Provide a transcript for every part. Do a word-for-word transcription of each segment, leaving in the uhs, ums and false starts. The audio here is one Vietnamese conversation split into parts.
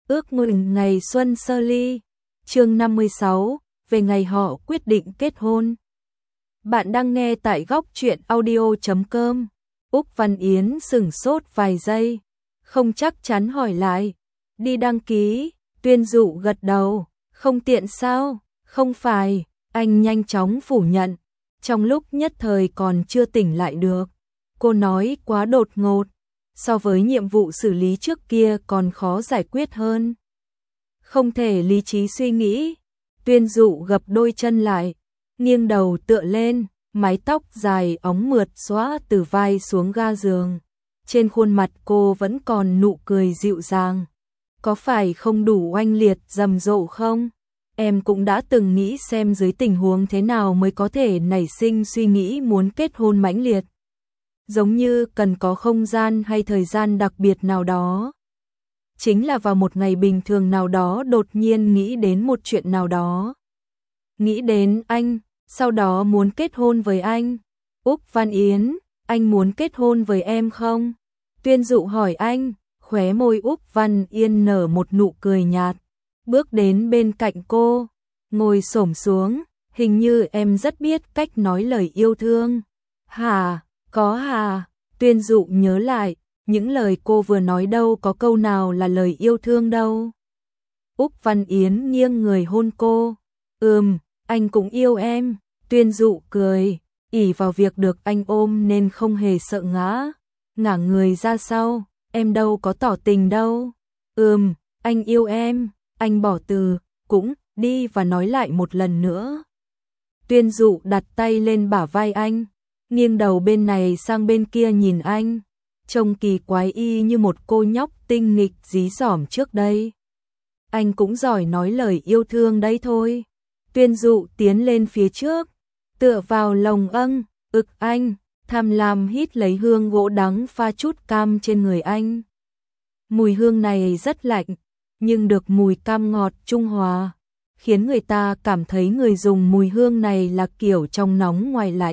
Ước mừng ngày xuân sơ ly. Chương năm mươi sáu, về ngày họ quyết định kết hôn. Bạn đang nghe tại góc truyện audio chấm com. Úc Văn Yến sững sốt vài giây, không chắc chắn hỏi lại. Đi đăng ký, Tuyên Dụ gật đầu. Không tiện sao? Không phải, anh nhanh chóng phủ nhận. Trong lúc nhất thời còn chưa tỉnh lại được. Cô nói quá đột ngột, so với nhiệm vụ xử lý trước kia còn khó giải quyết hơn. Không thể lý trí suy nghĩ. Tuyên Dụ gập đôi chân lại, nghiêng đầu tựa lên, mái tóc dài óng mượt xõa từ vai xuống ga giường. Trên khuôn mặt cô vẫn còn nụ cười dịu dàng. Có phải không đủ oanh liệt rầm rộ không? Em cũng đã từng nghĩ xem dưới tình huống thế nào mới có thể nảy sinh suy nghĩ muốn kết hôn mãnh liệt. Giống như cần có không gian hay thời gian đặc biệt nào đó. Chính là vào một ngày bình thường nào đó đột nhiên nghĩ đến một chuyện nào đó. Nghĩ đến anh, sau đó muốn kết hôn với anh. Úc Văn Yến, anh muốn kết hôn với em không? Tuyên Dụ hỏi anh, khóe môi Úc Văn Yên nở một nụ cười nhạt. Bước đến bên cạnh cô, ngồi xổm xuống, hình như em rất biết cách nói lời yêu thương. Hà, có hà, Tuyên Dụ nhớ lại, những lời cô vừa nói đâu có câu nào là lời yêu thương đâu. Úc Văn Yến nghiêng người hôn cô. Ừm, anh cũng yêu em. Tuyên Dụ cười, ỷ vào việc được anh ôm nên không hề sợ ngã. Ngả người ra sau, em đâu có tỏ tình đâu. Ừm, anh yêu em. Anh bỏ từ, cũng, đi và nói lại một lần nữa. Tuyên Dụ đặt tay lên bả vai anh, nghiêng đầu bên này sang bên kia nhìn anh, trông kỳ quái y như một cô nhóc tinh nghịch dí dỏm trước đây. Anh cũng giỏi nói lời yêu thương đấy thôi. Tuyên Dụ tiến lên phía trước, tựa vào lồng âng, ực anh, tham lam hít lấy hương gỗ đắng pha chút cam trên người anh. Mùi hương này rất lạnh, nhưng được mùi cam ngọt trung hòa, khiến người ta cảm thấy người dùng mùi hương này là kiểu trong nóng ngoài lạnh.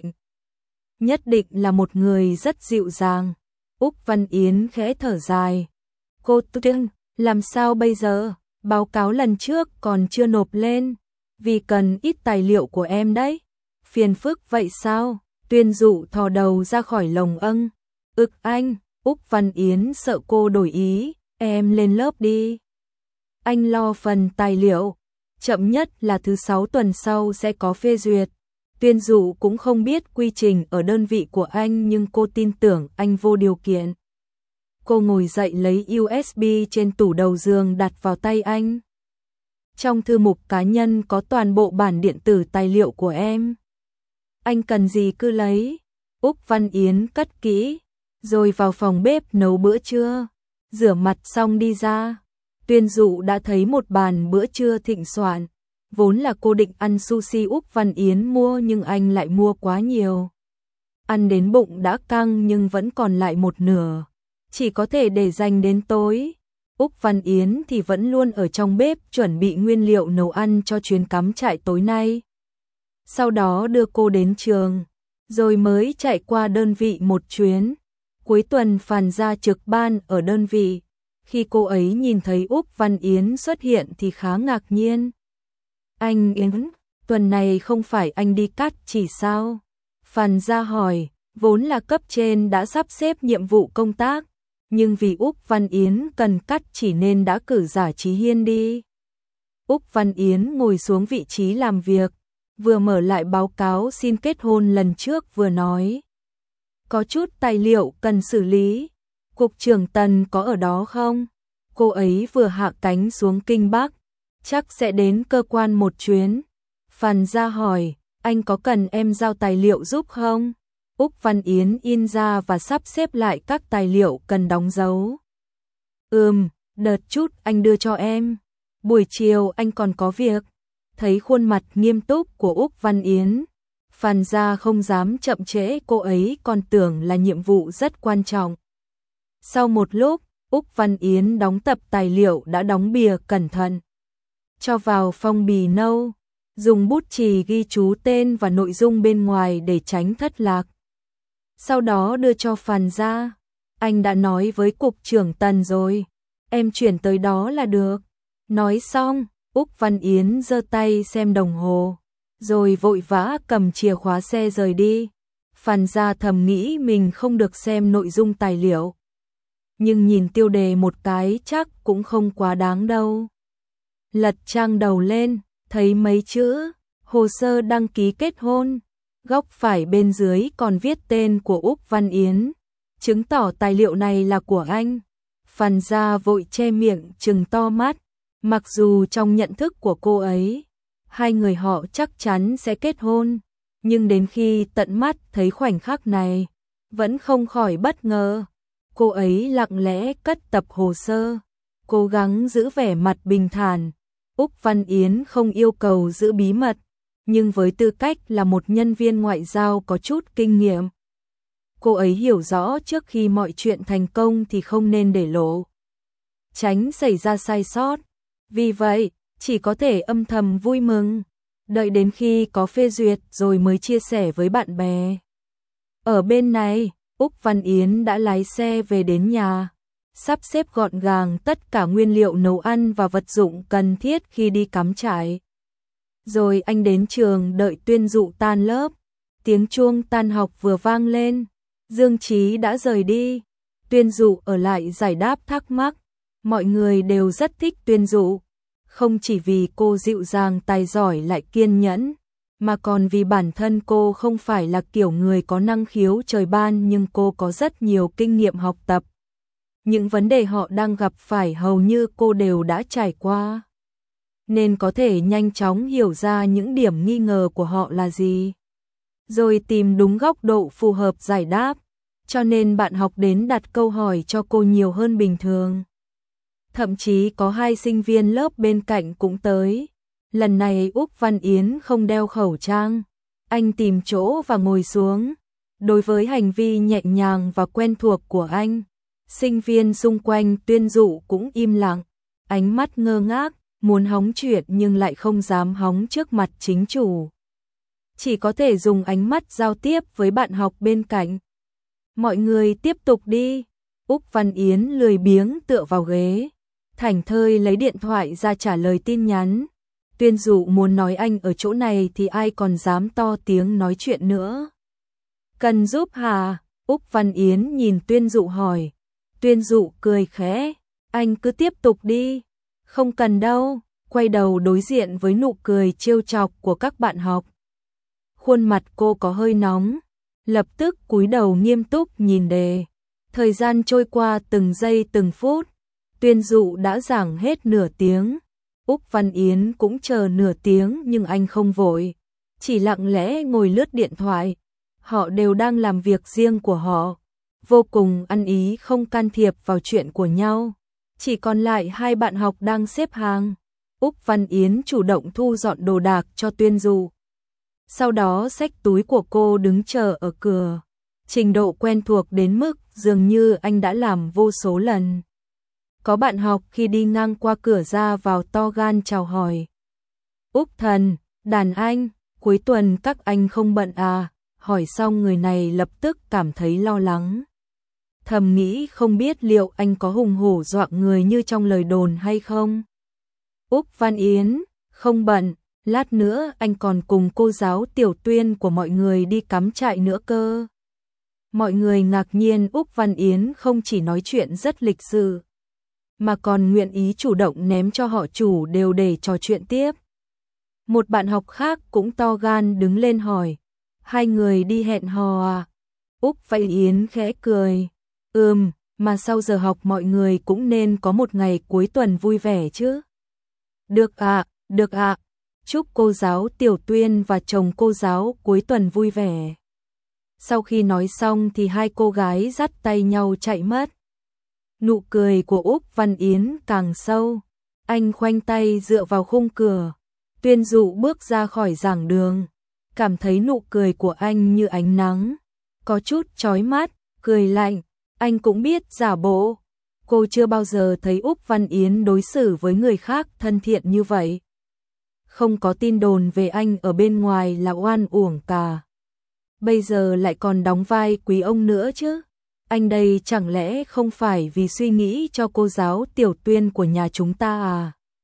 Nhất định là một người rất dịu dàng. Úc Văn Yến khẽ thở dài. Cô Tuyên, làm sao bây giờ? Báo cáo lần trước còn chưa nộp lên, vì cần ít tài liệu của em đấy. Phiền phức vậy sao? Tuyên Dụ thò đầu ra khỏi lồng âng. Ực anh, Úc Văn Yến sợ cô đổi ý, em lên lớp đi. Anh lo phần tài liệu, chậm nhất là thứ sáu tuần sau sẽ có phê duyệt. Tuyên Dụ cũng không biết quy trình ở đơn vị của anh nhưng cô tin tưởng anh vô điều kiện. Cô ngồi dậy lấy u ét bê trên tủ đầu giường đặt vào tay anh. Trong thư mục cá nhân có toàn bộ bản điện tử tài liệu của em. Anh cần gì cứ lấy. Úc Văn Yến cất kỹ, rồi vào phòng bếp nấu bữa trưa. Rửa mặt xong đi ra. Tuyên Dụ đã thấy một bàn bữa trưa thịnh soạn. Vốn là cô định ăn sushi Úc Văn Yến mua nhưng anh lại mua quá nhiều. Ăn đến bụng đã căng nhưng vẫn còn lại một nửa. Chỉ có thể để dành đến tối. Úc Văn Yến thì vẫn luôn ở trong bếp chuẩn bị nguyên liệu nấu ăn cho chuyến cắm trại tối nay. Sau đó đưa cô đến trường, rồi mới chạy qua đơn vị một chuyến. Cuối tuần Phàn ra trực ban ở đơn vị. Khi cô ấy nhìn thấy Úc Văn Yến xuất hiện thì khá ngạc nhiên. Anh Yến, tuần này không phải anh đi cắt chỉ sao? Phàn ra hỏi, vốn là cấp trên đã sắp xếp nhiệm vụ công tác, nhưng vì Úc Văn Yến cần cắt chỉ nên đã cử Giả Chí Hiên đi. Úc Văn Yến ngồi xuống vị trí làm việc, vừa mở lại báo cáo xin kết hôn lần trước vừa nói. Có chút tài liệu cần xử lý, Cục trưởng Tần có ở đó không? Cô ấy vừa hạ cánh xuống Kinh Bắc, chắc sẽ đến cơ quan một chuyến. Phàn ra hỏi, anh có cần em giao tài liệu giúp không? Úc Văn Yến in ra và sắp xếp lại các tài liệu cần đóng dấu. Ừm, đợt chút anh đưa cho em. Buổi chiều anh còn có việc. Thấy khuôn mặt nghiêm túc của Úc Văn Yến, Phàn ra không dám chậm trễ, cô ấy còn tưởng là nhiệm vụ rất quan trọng. Sau một lúc, Úc Văn Yến đóng tập tài liệu đã đóng bìa cẩn thận, cho vào phong bì nâu, dùng bút chì ghi chú tên và nội dung bên ngoài để tránh thất lạc. Sau đó đưa cho Phàn ra. Anh đã nói với Cục trưởng Tần rồi, em chuyển tới đó là được. Nói xong, Úc Văn Yến giơ tay xem đồng hồ, rồi vội vã cầm chìa khóa xe rời đi. Phan Gia thầm nghĩ mình không được xem nội dung tài liệu. Nhưng nhìn tiêu đề một cái chắc cũng không quá đáng đâu. Lật trang đầu lên, thấy mấy chữ, hồ sơ đăng ký kết hôn. Góc phải bên dưới còn viết tên của Úc Văn Yến, chứng tỏ tài liệu này là của anh. Phan Gia vội che miệng trừng to mắt, mặc dù trong nhận thức của cô ấy, hai người họ chắc chắn sẽ kết hôn, nhưng đến khi tận mắt thấy khoảnh khắc này, vẫn không khỏi bất ngờ. Cô ấy lặng lẽ cất tập hồ sơ, cố gắng giữ vẻ mặt bình thản. Úc Văn Yến không yêu cầu giữ bí mật, nhưng với tư cách là một nhân viên ngoại giao có chút kinh nghiệm, cô ấy hiểu rõ trước khi mọi chuyện thành công thì không nên để lộ, tránh xảy ra sai sót. Vì vậy, chỉ có thể âm thầm vui mừng, đợi đến khi có phê duyệt rồi mới chia sẻ với bạn bè. Ở bên này, Úc Văn Yến đã lái xe về đến nhà, sắp xếp gọn gàng tất cả nguyên liệu nấu ăn và vật dụng cần thiết khi đi cắm trại. Rồi anh đến trường đợi Tuyên Dụ tan lớp, tiếng chuông tan học vừa vang lên, Dương Chí đã rời đi, Tuyên Dụ ở lại giải đáp thắc mắc. Mọi người đều rất thích Tuyên Dụ, không chỉ vì cô dịu dàng tài giỏi lại kiên nhẫn, mà còn vì bản thân cô không phải là kiểu người có năng khiếu trời ban, nhưng cô có rất nhiều kinh nghiệm học tập. Những vấn đề họ đang gặp phải hầu như cô đều đã trải qua, nên có thể nhanh chóng hiểu ra những điểm nghi ngờ của họ là gì, rồi tìm đúng góc độ phù hợp giải đáp, cho nên bạn học đến đặt câu hỏi cho cô nhiều hơn bình thường. Thậm chí có hai sinh viên lớp bên cạnh cũng tới. Lần này Úc Văn Yến không đeo khẩu trang, anh tìm chỗ và ngồi xuống. Đối với hành vi nhẹ nhàng và quen thuộc của anh, sinh viên xung quanh Tuyên Dụ cũng im lặng, ánh mắt ngơ ngác, muốn hóng chuyện nhưng lại không dám hóng trước mặt chính chủ. Chỉ có thể dùng ánh mắt giao tiếp với bạn học bên cạnh. Mọi người tiếp tục đi. Úc Văn Yến lười biếng tựa vào ghế, thảnh thơi lấy điện thoại ra trả lời tin nhắn. Tuyên Dụ muốn nói anh ở chỗ này thì ai còn dám to tiếng nói chuyện nữa. Cần giúp hả? Úc Văn Yến nhìn Tuyên Dụ hỏi. Tuyên Dụ cười khẽ, anh cứ tiếp tục đi. Không cần đâu, quay đầu đối diện với nụ cười trêu chọc của các bạn học. Khuôn mặt cô có hơi nóng, lập tức cúi đầu nghiêm túc nhìn đề. Thời gian trôi qua từng giây từng phút, Tuyên Dụ đã giảng hết nửa tiếng. Úc Văn Yến cũng chờ nửa tiếng nhưng anh không vội, chỉ lặng lẽ ngồi lướt điện thoại. Họ đều đang làm việc riêng của họ, vô cùng ăn ý không can thiệp vào chuyện của nhau. Chỉ còn lại hai bạn học đang xếp hàng. Úc Văn Yến chủ động thu dọn đồ đạc cho Tuyên Dụ. Sau đó xách túi của cô đứng chờ ở cửa. Trình độ quen thuộc đến mức dường như anh đã làm vô số lần. Có bạn học khi đi ngang qua cửa ra vào to gan chào hỏi. Úc thần, đàn anh, cuối tuần các anh không bận à? Hỏi xong người này lập tức cảm thấy lo lắng. Thầm nghĩ không biết liệu anh có hùng hổ dọa người như trong lời đồn hay không. Úc Văn Yến, không bận, lát nữa anh còn cùng cô giáo Tiểu Tuyên của mọi người đi cắm trại nữa cơ. Mọi người ngạc nhiên Úc Văn Yến không chỉ nói chuyện rất lịch sự, mà còn nguyện ý chủ động ném cho họ chủ đều để trò chuyện tiếp. Một bạn học khác cũng to gan đứng lên hỏi, hai người đi hẹn hò à? Úc Văn Yến khẽ cười, ừm, mà sau giờ học mọi người cũng nên có một ngày cuối tuần vui vẻ chứ. Được ạ, à, được ạ, à. Chúc cô giáo Tiểu Tuyên và chồng cô giáo cuối tuần vui vẻ. Sau khi nói xong thì hai cô gái dắt tay nhau chạy mất. Nụ cười của Úc Văn Yến càng sâu, anh khoanh tay dựa vào khung cửa. Tuyên Dụ bước ra khỏi giảng đường, cảm thấy nụ cười của anh như ánh nắng, có chút chói mắt, cười lạnh, anh cũng biết giả bộ. Cô chưa bao giờ thấy Úc Văn Yến đối xử với người khác thân thiện như vậy. Không có tin đồn về anh ở bên ngoài là oan uổng cả. Bây giờ lại còn đóng vai quý ông nữa chứ. Anh đây chẳng lẽ không phải vì suy nghĩ cho cô giáo Tiểu Tuyên của nhà chúng ta à?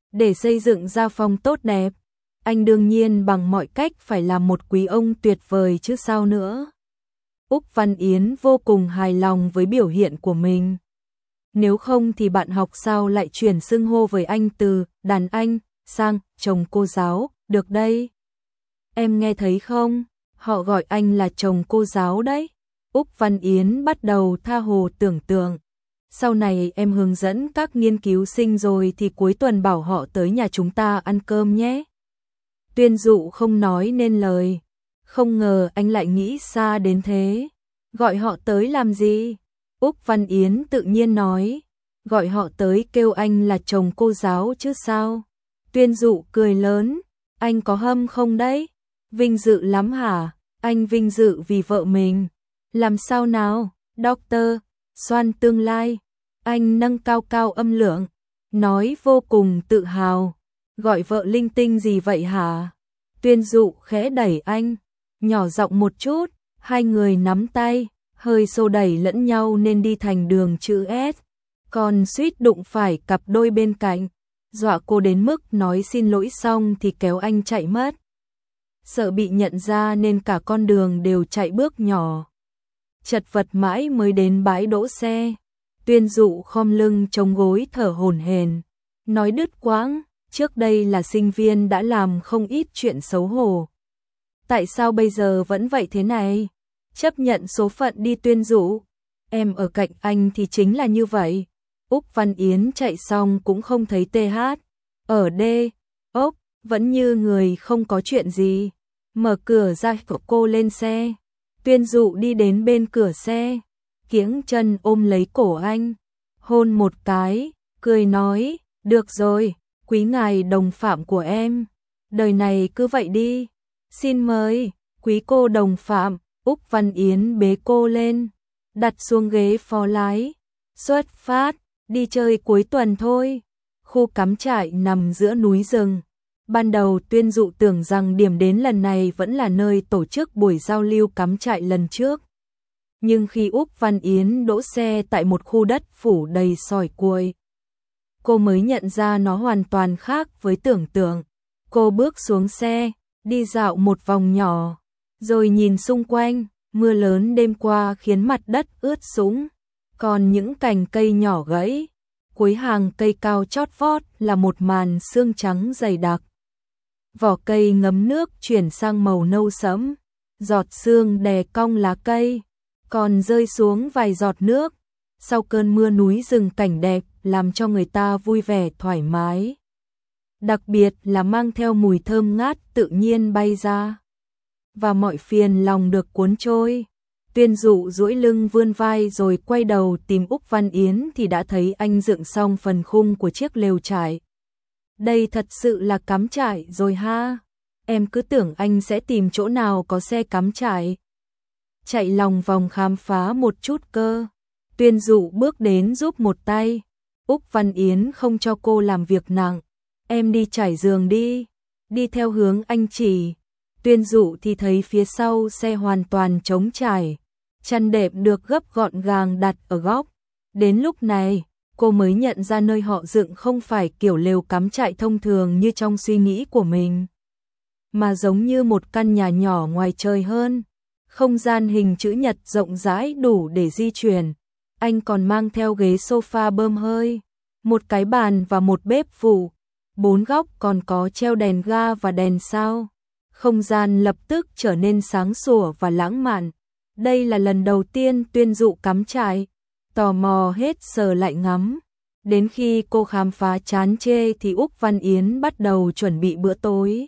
Để xây dựng gia phong tốt đẹp, anh đương nhiên bằng mọi cách phải làm một quý ông tuyệt vời chứ sao nữa. Úc Văn Yến vô cùng hài lòng với biểu hiện của mình. Nếu không thì bạn học sao lại chuyển xưng hô với anh từ đàn anh sang chồng cô giáo được đây? Em nghe thấy không? Họ gọi anh là chồng cô giáo đấy. Úc Văn Yến bắt đầu tha hồ tưởng tượng. Sau này em hướng dẫn các nghiên cứu sinh rồi thì cuối tuần bảo họ tới nhà chúng ta ăn cơm nhé. Tuyên Dụ không nói nên lời. Không ngờ anh lại nghĩ xa đến thế. Gọi họ tới làm gì? Úc Văn Yến tự nhiên nói. Gọi họ tới kêu anh là chồng cô giáo chứ sao? Tuyên Dụ cười lớn. Anh có hâm không đấy? Vinh dự lắm hả? Anh vinh dự vì vợ mình. Làm sao nào? Doctor, xoan tương lai. Anh nâng cao cao âm lượng. Nói vô cùng tự hào. Gọi vợ linh tinh gì vậy hả? Tuyên Dụ khẽ đẩy anh. Nhỏ giọng một chút. Hai người nắm tay. Hơi xô đẩy lẫn nhau nên đi thành đường chữ S. Còn suýt đụng phải cặp đôi bên cạnh. Dọa cô đến mức nói xin lỗi xong thì kéo anh chạy mất. Sợ bị nhận ra nên cả con đường đều chạy bước nhỏ. Chật vật mãi mới đến bãi đỗ xe. Tuyên Dụ khom lưng chống gối thở hổn hển, nói đứt quãng, trước đây là sinh viên đã làm không ít chuyện xấu hổ. Tại sao bây giờ vẫn vậy thế này? Chấp nhận số phận đi Tuyên Dụ. Em ở cạnh anh thì chính là như vậy. Úc Văn Yến chạy xong cũng không thấy tê hát. Ở đê, ốc, vẫn như người không có chuyện gì. Mở cửa ra cô lên xe. Tuyên Dụ đi đến bên cửa xe. Kiếng chân ôm lấy cổ anh. Hôn một cái, cười nói, được rồi, quý ngài đồng phạm của em. Đời này cứ vậy đi. Xin mời, quý cô đồng phạm. Úc Văn Yến bế cô lên. Đặt xuống ghế phó lái. Xuất phát, đi chơi cuối tuần thôi. Khu cắm trại nằm giữa núi rừng. Ban đầu Tuyên Dụ tưởng rằng điểm đến lần này vẫn là nơi tổ chức buổi giao lưu cắm trại lần trước. Nhưng khi Úc Văn Yến đỗ xe tại một khu đất phủ đầy sỏi cuội, cô mới nhận ra nó hoàn toàn khác với tưởng tượng. Cô bước xuống xe, đi dạo một vòng nhỏ, rồi nhìn xung quanh, mưa lớn đêm qua khiến mặt đất ướt sũng, còn những cành cây nhỏ gãy, cuối hàng cây cao chót vót là một màn sương trắng dày đặc. Vỏ cây ngấm nước chuyển sang màu nâu sẫm, giọt sương đè cong lá cây, còn rơi xuống vài giọt nước. Sau cơn mưa núi rừng cảnh đẹp làm cho người ta vui vẻ thoải mái. Đặc biệt là mang theo mùi thơm ngát tự nhiên bay ra. Và mọi phiền lòng được cuốn trôi. Tuyên Dụ duỗi lưng vươn vai rồi quay đầu tìm Úc Văn Yến thì đã thấy anh dựng xong phần khung của chiếc lều trại. Đây thật sự là cắm trại rồi ha. Em cứ tưởng anh sẽ tìm chỗ nào có xe cắm trại. Chạy lòng vòng khám phá một chút cơ. Tuyên Dụ bước đến giúp một tay. Úc Văn Yến không cho cô làm việc nặng. Em đi trải giường đi. Đi theo hướng anh chỉ. Tuyên Dụ thì thấy phía sau xe hoàn toàn trống trải. Chăn đệm được gấp gọn gàng đặt ở góc. Đến lúc này, cô mới nhận ra nơi họ dựng không phải kiểu lều cắm trại thông thường như trong suy nghĩ của mình, mà giống như một căn nhà nhỏ ngoài trời hơn. Không gian hình chữ nhật rộng rãi đủ để di chuyển. Anh còn mang theo ghế sofa bơm hơi, một cái bàn và một bếp phụ. Bốn góc còn có treo đèn ga và đèn sao. Không gian lập tức trở nên sáng sủa và lãng mạn. Đây là lần đầu tiên Tuyên Dụ cắm trại. Tò mò hết sờ lại ngắm. Đến khi cô khám phá chán chê thì Úc Văn Yến bắt đầu chuẩn bị bữa tối.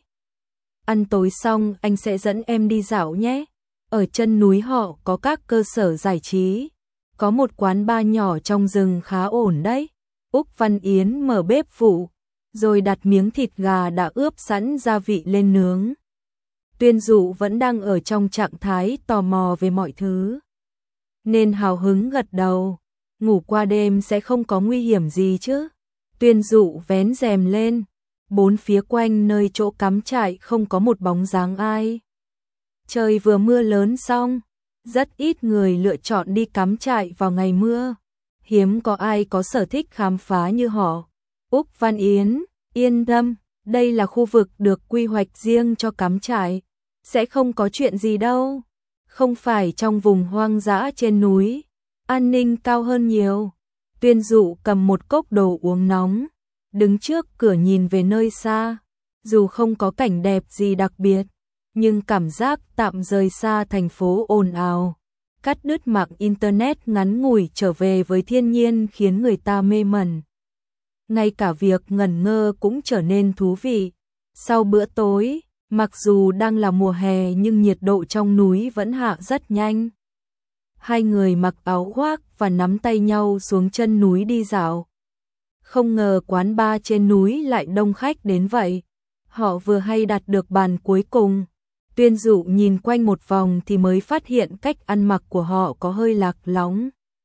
Ăn tối xong anh sẽ dẫn em đi dạo nhé. Ở chân núi họ có các cơ sở giải trí. Có một quán bar nhỏ trong rừng khá ổn đấy. Úc Văn Yến mở bếp phụ, rồi đặt miếng thịt gà đã ướp sẵn gia vị lên nướng. Tuyên Dụ vẫn đang ở trong trạng thái tò mò về mọi thứ, nên hào hứng gật đầu. Ngủ qua đêm sẽ không có nguy hiểm gì chứ. Tuyên Dụ vén rèm lên. Bốn phía quanh nơi chỗ cắm trại không có một bóng dáng ai. Trời vừa mưa lớn xong, rất ít người lựa chọn đi cắm trại vào ngày mưa. Hiếm có ai có sở thích khám phá như họ. Úc Văn Yến, Yên tâm, đây là khu vực được quy hoạch riêng cho cắm trại, sẽ không có chuyện gì đâu. Không phải trong vùng hoang dã trên núi, an ninh cao hơn nhiều. Tuyên Dụ cầm một cốc đồ uống nóng, đứng trước cửa nhìn về nơi xa. Dù không có cảnh đẹp gì đặc biệt, nhưng cảm giác tạm rời xa thành phố ồn ào, cắt đứt mạng internet ngắn ngủi trở về với thiên nhiên khiến người ta mê mẩn. Ngay cả việc ngẩn ngơ cũng trở nên thú vị. Sau bữa tối, mặc dù đang là mùa hè nhưng nhiệt độ trong núi vẫn hạ rất nhanh. Hai người mặc áo khoác và nắm tay nhau xuống chân núi đi dạo. Không ngờ quán bar trên núi lại đông khách đến vậy. Họ vừa hay đặt được bàn cuối cùng. Tuyên Dụ nhìn quanh một vòng thì mới phát hiện cách ăn mặc của họ có hơi lạc lõng.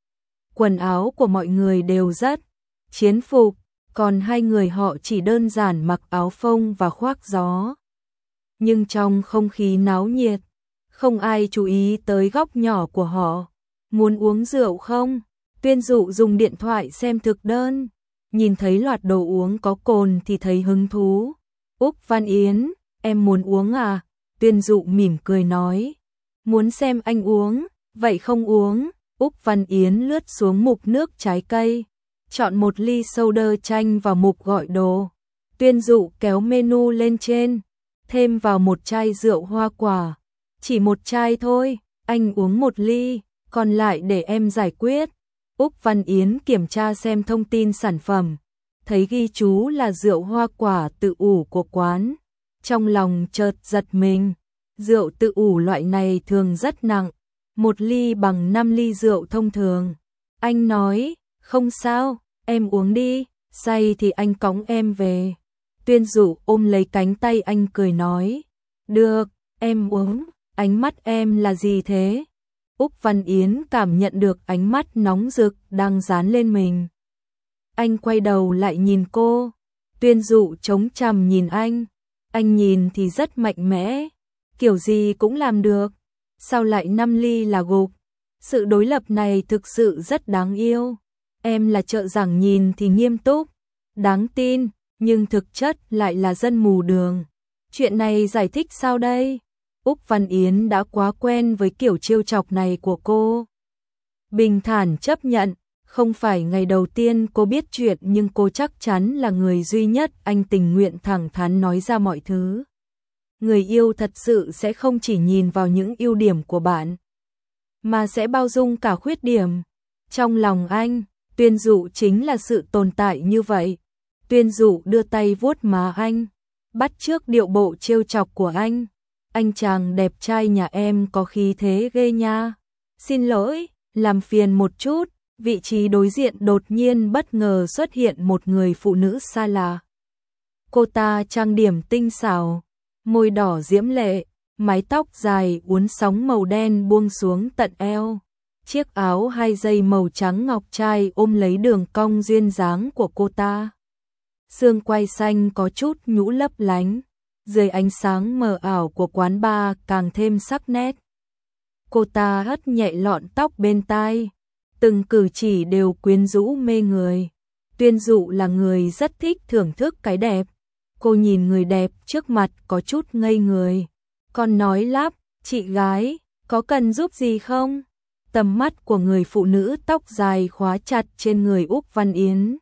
Quần áo của mọi người đều rất chiến phục, còn hai người họ chỉ đơn giản mặc áo phông và khoác gió. Nhưng trong không khí náo nhiệt, không ai chú ý tới góc nhỏ của họ. Muốn uống rượu không? Tuyên Dụ dùng điện thoại xem thực đơn, nhìn thấy loạt đồ uống có cồn thì thấy hứng thú. Úc Văn Yến, em muốn uống à? Tuyên Dụ mỉm cười nói, muốn xem anh uống, vậy không uống. Úc Văn Yến lướt xuống mục nước trái cây, chọn một ly soda chanh vào mục gọi đồ. Tuyên Dụ kéo menu lên trên, thêm vào một chai rượu hoa quả. Chỉ một chai thôi, anh uống một ly, còn lại để em giải quyết. Úc Văn Yến kiểm tra xem thông tin sản phẩm, thấy ghi chú là rượu hoa quả tự ủ của quán. Trong lòng chợt giật mình, rượu tự ủ loại này thường rất nặng, một ly bằng năm ly rượu thông thường. Anh nói, không sao, em uống đi, say thì anh cõng em về. Tuyên Dụ ôm lấy cánh tay anh cười nói, được, em uống. Ánh mắt em là gì thế? Úc Văn Yến cảm nhận được ánh mắt nóng rực đang dán lên mình. Anh quay đầu lại nhìn cô. Tuyên Dụ chống chằm nhìn anh. Anh nhìn thì rất mạnh mẽ, kiểu gì cũng làm được. Sao lại năm ly là gục? Sự đối lập này thực sự rất đáng yêu. Em là trợ giảng nhìn thì nghiêm túc, đáng tin, nhưng thực chất lại là dân mù đường. Chuyện này giải thích sao đây? Úc Văn Yến đã quá quen với kiểu trêu chọc này của cô. Bình thản chấp nhận, không phải ngày đầu tiên cô biết chuyện nhưng cô chắc chắn là người duy nhất anh tình nguyện thẳng thắn nói ra mọi thứ. Người yêu thật sự sẽ không chỉ nhìn vào những ưu điểm của bạn, mà sẽ bao dung cả khuyết điểm. Trong lòng anh, Tuyên Dụ chính là sự tồn tại như vậy. Tuyên Dụ đưa tay vuốt má anh, bắt chước điệu bộ trêu chọc của anh. Anh chàng đẹp trai nhà em có khí thế ghê nha. Xin lỗi, làm phiền một chút. Vị trí đối diện đột nhiên bất ngờ xuất hiện một người phụ nữ xa lạ. Cô ta trang điểm tinh xảo, môi đỏ diễm lệ, mái tóc dài uốn sóng màu đen buông xuống tận eo. Chiếc áo hai dây màu trắng ngọc trai ôm lấy đường cong duyên dáng của cô ta. Xương quai xanh có chút nhũ lấp lánh, dưới ánh sáng mờ ảo của quán bar càng thêm sắc nét. Cô ta hất nhẹ lọn tóc bên tai, từng cử chỉ đều quyến rũ mê người. Tuyên Dụ là người rất thích thưởng thức cái đẹp. Cô nhìn người đẹp trước mặt có chút ngây người, còn nói lắp, chị gái, có cần giúp gì không? Tầm mắt của người phụ nữ tóc dài khóa chặt trên người Úc Văn Yến.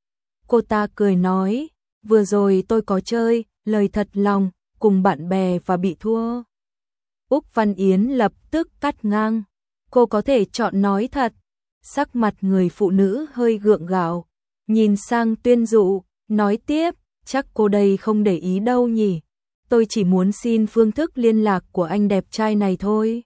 Cô ta cười nói, vừa rồi tôi có chơi, lời thật lòng, cùng bạn bè và bị thua. Úc Văn Yến lập tức cắt ngang, cô có thể chọn nói thật. Sắc mặt người phụ nữ hơi gượng gạo, nhìn sang Tuyên Dụ, nói tiếp, chắc cô đây không để ý đâu nhỉ. Tôi chỉ muốn xin phương thức liên lạc của anh đẹp trai này thôi.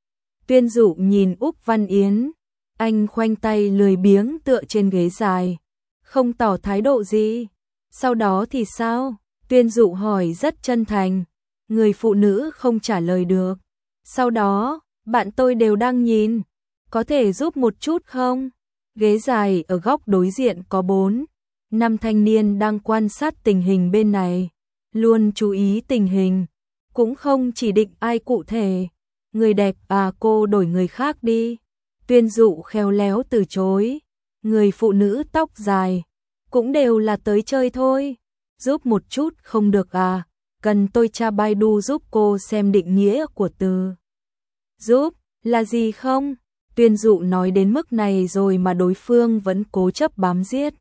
Tuyên Dụ nhìn Úc Văn Yến, anh khoanh tay lười biếng tựa trên ghế dài, không tỏ thái độ gì. Sau đó thì sao? Tuyên Dụ hỏi rất chân thành. Người phụ nữ không trả lời được. Sau đó, bạn tôi đều đang nhìn, có thể giúp một chút không? Ghế dài ở góc đối diện có bốn, năm thanh niên đang quan sát tình hình bên này, luôn chú ý tình hình, cũng không chỉ định ai cụ thể. Người đẹp à, cô đổi người khác đi. Tuyên Dụ khéo léo từ chối. Người phụ nữ tóc dài cũng đều là tới chơi thôi. giúp một chút không được à, cần tôi tra Baidu giúp cô xem định nghĩa của từ. Giúp, là gì không? Tuyên Dụ nói đến mức này rồi mà đối phương vẫn cố chấp bám giết.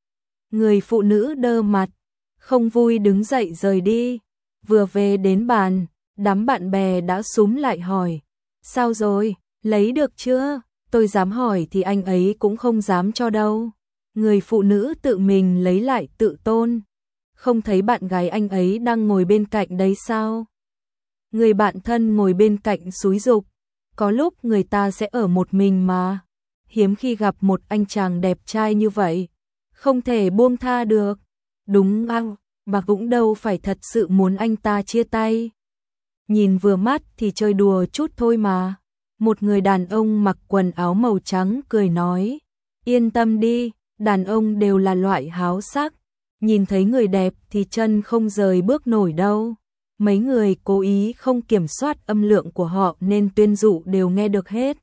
Người phụ nữ đơ mặt, không vui đứng dậy rời đi. Vừa về đến bàn, đám bạn bè đã xúm lại hỏi. Sao rồi, lấy được chưa? Tôi dám hỏi thì anh ấy cũng không dám cho đâu. Người phụ nữ tự mình lấy lại tự tôn. Không thấy bạn gái anh ấy đang ngồi bên cạnh đấy sao? Người bạn thân ngồi bên cạnh xúi giục. Có lúc người ta sẽ ở một mình mà. Hiếm khi gặp một anh chàng đẹp trai như vậy. Không thể buông tha được. Đúng không? Bà cũng đâu phải thật sự muốn anh ta chia tay. Nhìn vừa mắt thì chơi đùa chút thôi mà. Một người đàn ông mặc quần áo màu trắng cười nói. Yên tâm đi, đàn ông đều là loại háo sắc. Nhìn thấy người đẹp thì chân không rời bước nổi đâu. Mấy người cố ý không kiểm soát âm lượng của họ nên Tuyên Dụ đều nghe được hết.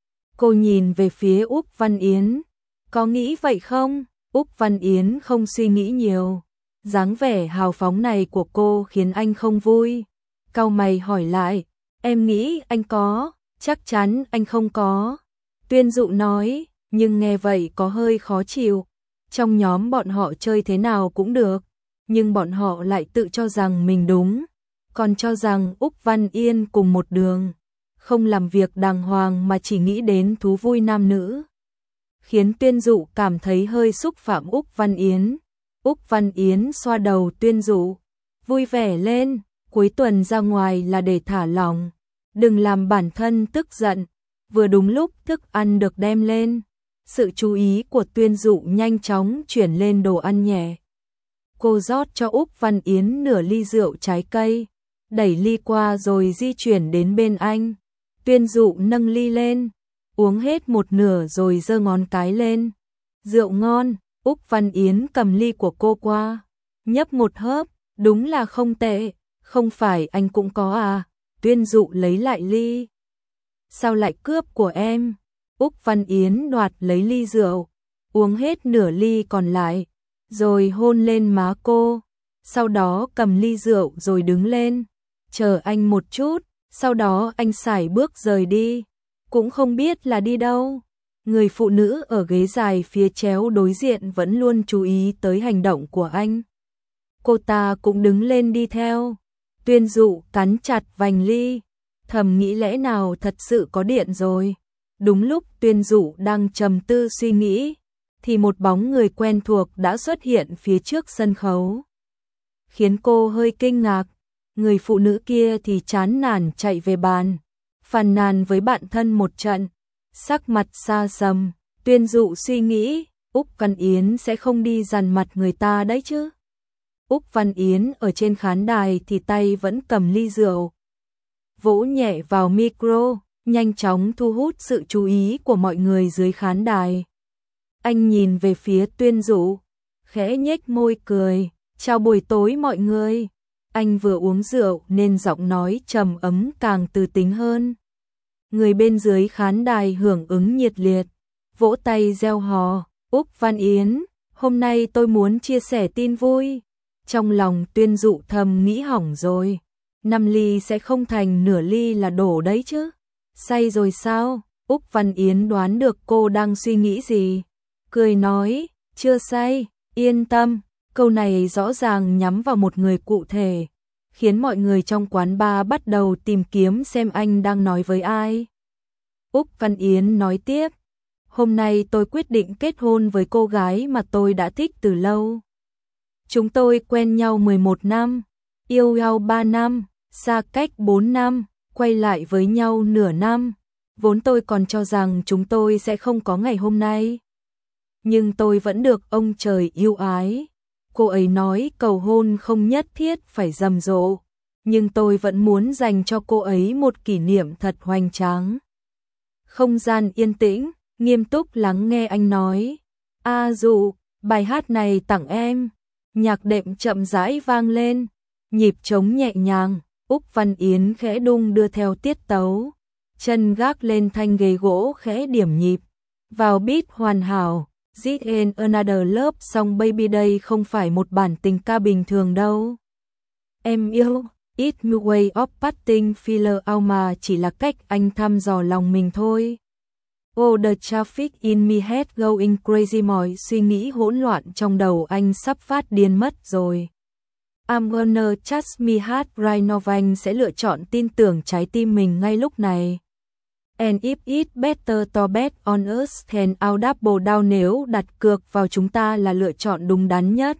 Cô nhìn về phía Úc Văn Yến. Có nghĩ vậy không? Úc Văn Yến không suy nghĩ nhiều. Dáng vẻ hào phóng này của cô khiến anh không vui. Cau mày hỏi lại. Em nghĩ anh có, chắc chắn anh không có. Tuyên Dụ nói, nhưng nghe vậy có hơi khó chịu. Trong nhóm bọn họ chơi thế nào cũng được, nhưng bọn họ lại tự cho rằng mình đúng. Còn cho rằng Úc Văn Yên cùng một đường, không làm việc đàng hoàng mà chỉ nghĩ đến thú vui nam nữ. Khiến Tuyên Dụ cảm thấy hơi xúc phạm Úc Văn Yến. Úc Văn Yến xoa đầu Tuyên Dụ, vui vẻ lên, cuối tuần ra ngoài là để thả lỏng. Đừng làm bản thân tức giận. Vừa đúng lúc thức ăn được đem lên. Sự chú ý của Tuyên Dụ nhanh chóng chuyển lên đồ ăn nhẹ. Cô rót cho Úc Văn Yến nửa ly rượu trái cây, đẩy ly qua rồi di chuyển đến bên anh. Tuyên Dụ nâng ly lên, uống hết một nửa rồi giơ ngón cái lên. Rượu ngon. Úc Văn Yến cầm ly của cô qua, nhấp một hớp, đúng là không tệ. Không phải anh cũng có à? Tuyên Dụ lấy lại ly. Sao lại cướp của em? Úc Văn Yến đoạt lấy ly rượu, uống hết nửa ly còn lại, rồi hôn lên má cô. Sau đó cầm ly rượu rồi đứng lên, chờ anh một chút, sau đó anh sải bước rời đi, cũng không biết là đi đâu. Người phụ nữ ở ghế dài phía chéo đối diện vẫn luôn chú ý tới hành động của anh. Cô ta cũng đứng lên đi theo. Tuyên Dụ cắn chặt vành ly, thầm nghĩ lẽ nào thật sự có điện rồi. Đúng lúc Tuyên Dụ đang trầm tư suy nghĩ, thì một bóng người quen thuộc đã xuất hiện phía trước sân khấu. Khiến cô hơi kinh ngạc, người phụ nữ kia thì chán nản chạy về bàn, phàn nàn với bạn thân một trận, sắc mặt xa sầm. Tuyên Dụ suy nghĩ, Úc Văn Yến sẽ không đi dằn mặt người ta đấy chứ. Úc Văn Yến ở trên khán đài thì tay vẫn cầm ly rượu, vỗ nhẹ vào micro, nhanh chóng thu hút sự chú ý của mọi người dưới khán đài. Anh nhìn về phía Tuyên Dụ, khẽ nhếch môi cười, chào buổi tối mọi người. Anh vừa uống rượu nên giọng nói trầm ấm càng từ tính hơn. Người bên dưới khán đài hưởng ứng nhiệt liệt, vỗ tay reo hò. Úc Văn Yến, hôm nay tôi muốn chia sẻ tin vui. Trong lòng Tuyên Dụ thầm nghĩ hỏng rồi, năm ly sẽ không thành nửa ly là đổ đấy chứ. Say rồi sao? Úc Văn Yến đoán được cô đang suy nghĩ gì, cười nói, chưa say, yên tâm. Câu này rõ ràng nhắm vào một người cụ thể, khiến mọi người trong quán bar bắt đầu tìm kiếm xem anh đang nói với ai. Úc Văn Yến nói tiếp, hôm nay tôi quyết định kết hôn với cô gái mà tôi đã thích từ lâu. Chúng tôi quen nhau mười một năm, yêu nhau ba năm, xa cách bốn năm, quay lại với nhau nửa năm. Vốn tôi còn cho rằng chúng tôi sẽ không có ngày hôm nay. Nhưng tôi vẫn được ông trời yêu ái. Cô ấy nói cầu hôn không nhất thiết phải rầm rộ, nhưng tôi vẫn muốn dành cho cô ấy một kỷ niệm thật hoành tráng. Không gian yên tĩnh, nghiêm túc lắng nghe anh nói. A Dụ, bài hát này tặng em. Nhạc đệm chậm rãi vang lên, nhịp trống nhẹ nhàng. Úc Văn Yến khẽ đung đưa theo tiết tấu, chân gác lên thanh ghế gỗ khẽ điểm nhịp, vào beat hoàn hảo. This ain't another love song baby, đây không phải một bản tình ca bình thường đâu. Em yêu, it's my way of putting filler out mà chỉ là cách anh thăm dò lòng mình thôi. Oh the traffic in my head going crazy, mọi suy nghĩ hỗn loạn trong đầu anh sắp phát điên mất rồi. I'm gonna trust me heart right now, anh sẽ lựa chọn tin tưởng trái tim mình ngay lúc này. And if it's better to bet on us then I'll double down, nếu đặt cược vào chúng ta là lựa chọn đúng đắn nhất.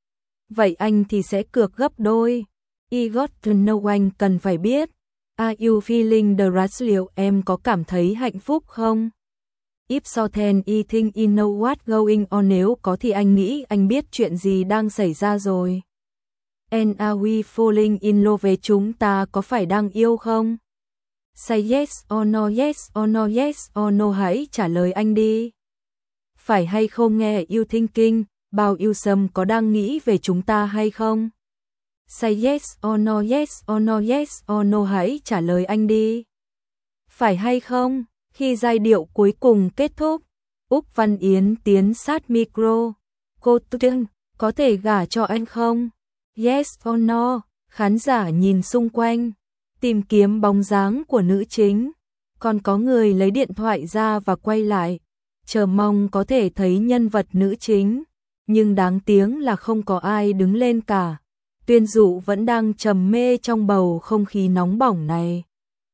Vậy anh thì sẽ cược gấp đôi. I got to know, anh cần phải biết. Are you feeling the rush, liệu em có cảm thấy hạnh phúc không? If so then I think I know what's going on, nếu có thì anh nghĩ anh biết chuyện gì đang xảy ra rồi. And are we falling in love, về chúng ta có phải đang yêu không? Say yes or no, yes or no, yes or no, hãy trả lời anh đi. Phải hay không, nghe you thinking, bao yêu sâm có đang nghĩ về chúng ta hay không? Say yes or no, yes or no, yes or no, hãy trả lời anh đi. Phải hay không? Khi giai điệu cuối cùng kết thúc, Úc Văn Yến tiến sát micro. Cô Tuyên, có thể gả cho anh không? Yes or no? Khán giả nhìn xung quanh, tìm kiếm bóng dáng của nữ chính. Còn có người lấy điện thoại ra và quay lại, chờ mong có thể thấy nhân vật nữ chính. Nhưng đáng tiếng là không có ai đứng lên cả. Tuyên Dụ vẫn đang trầm mê trong bầu không khí nóng bỏng này.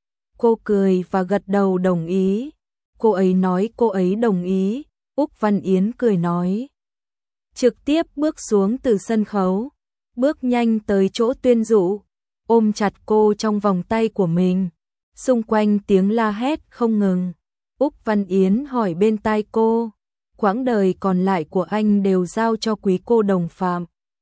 Cô cười và gật đầu đồng ý. Cô ấy nói cô ấy đồng ý. Úc Văn Yến cười nói. Trực tiếp bước xuống từ sân khấu, bước nhanh tới chỗ Tuyên Dụ, ôm chặt cô trong vòng tay của mình. Xung quanh tiếng la hét không ngừng. Úc Văn Yến hỏi bên tai cô, quãng đời còn lại của anh đều giao cho quý cô đồng phạm.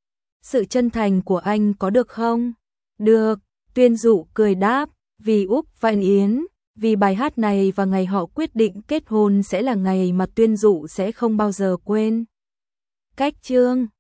Sự chân thành của anh có được không? Được, Tuyên Dụ cười đáp, vì Úc Văn Yến, vì bài hát này và ngày họ quyết định kết hôn sẽ là ngày mà Tuyên Dụ sẽ không bao giờ quên. Cách chương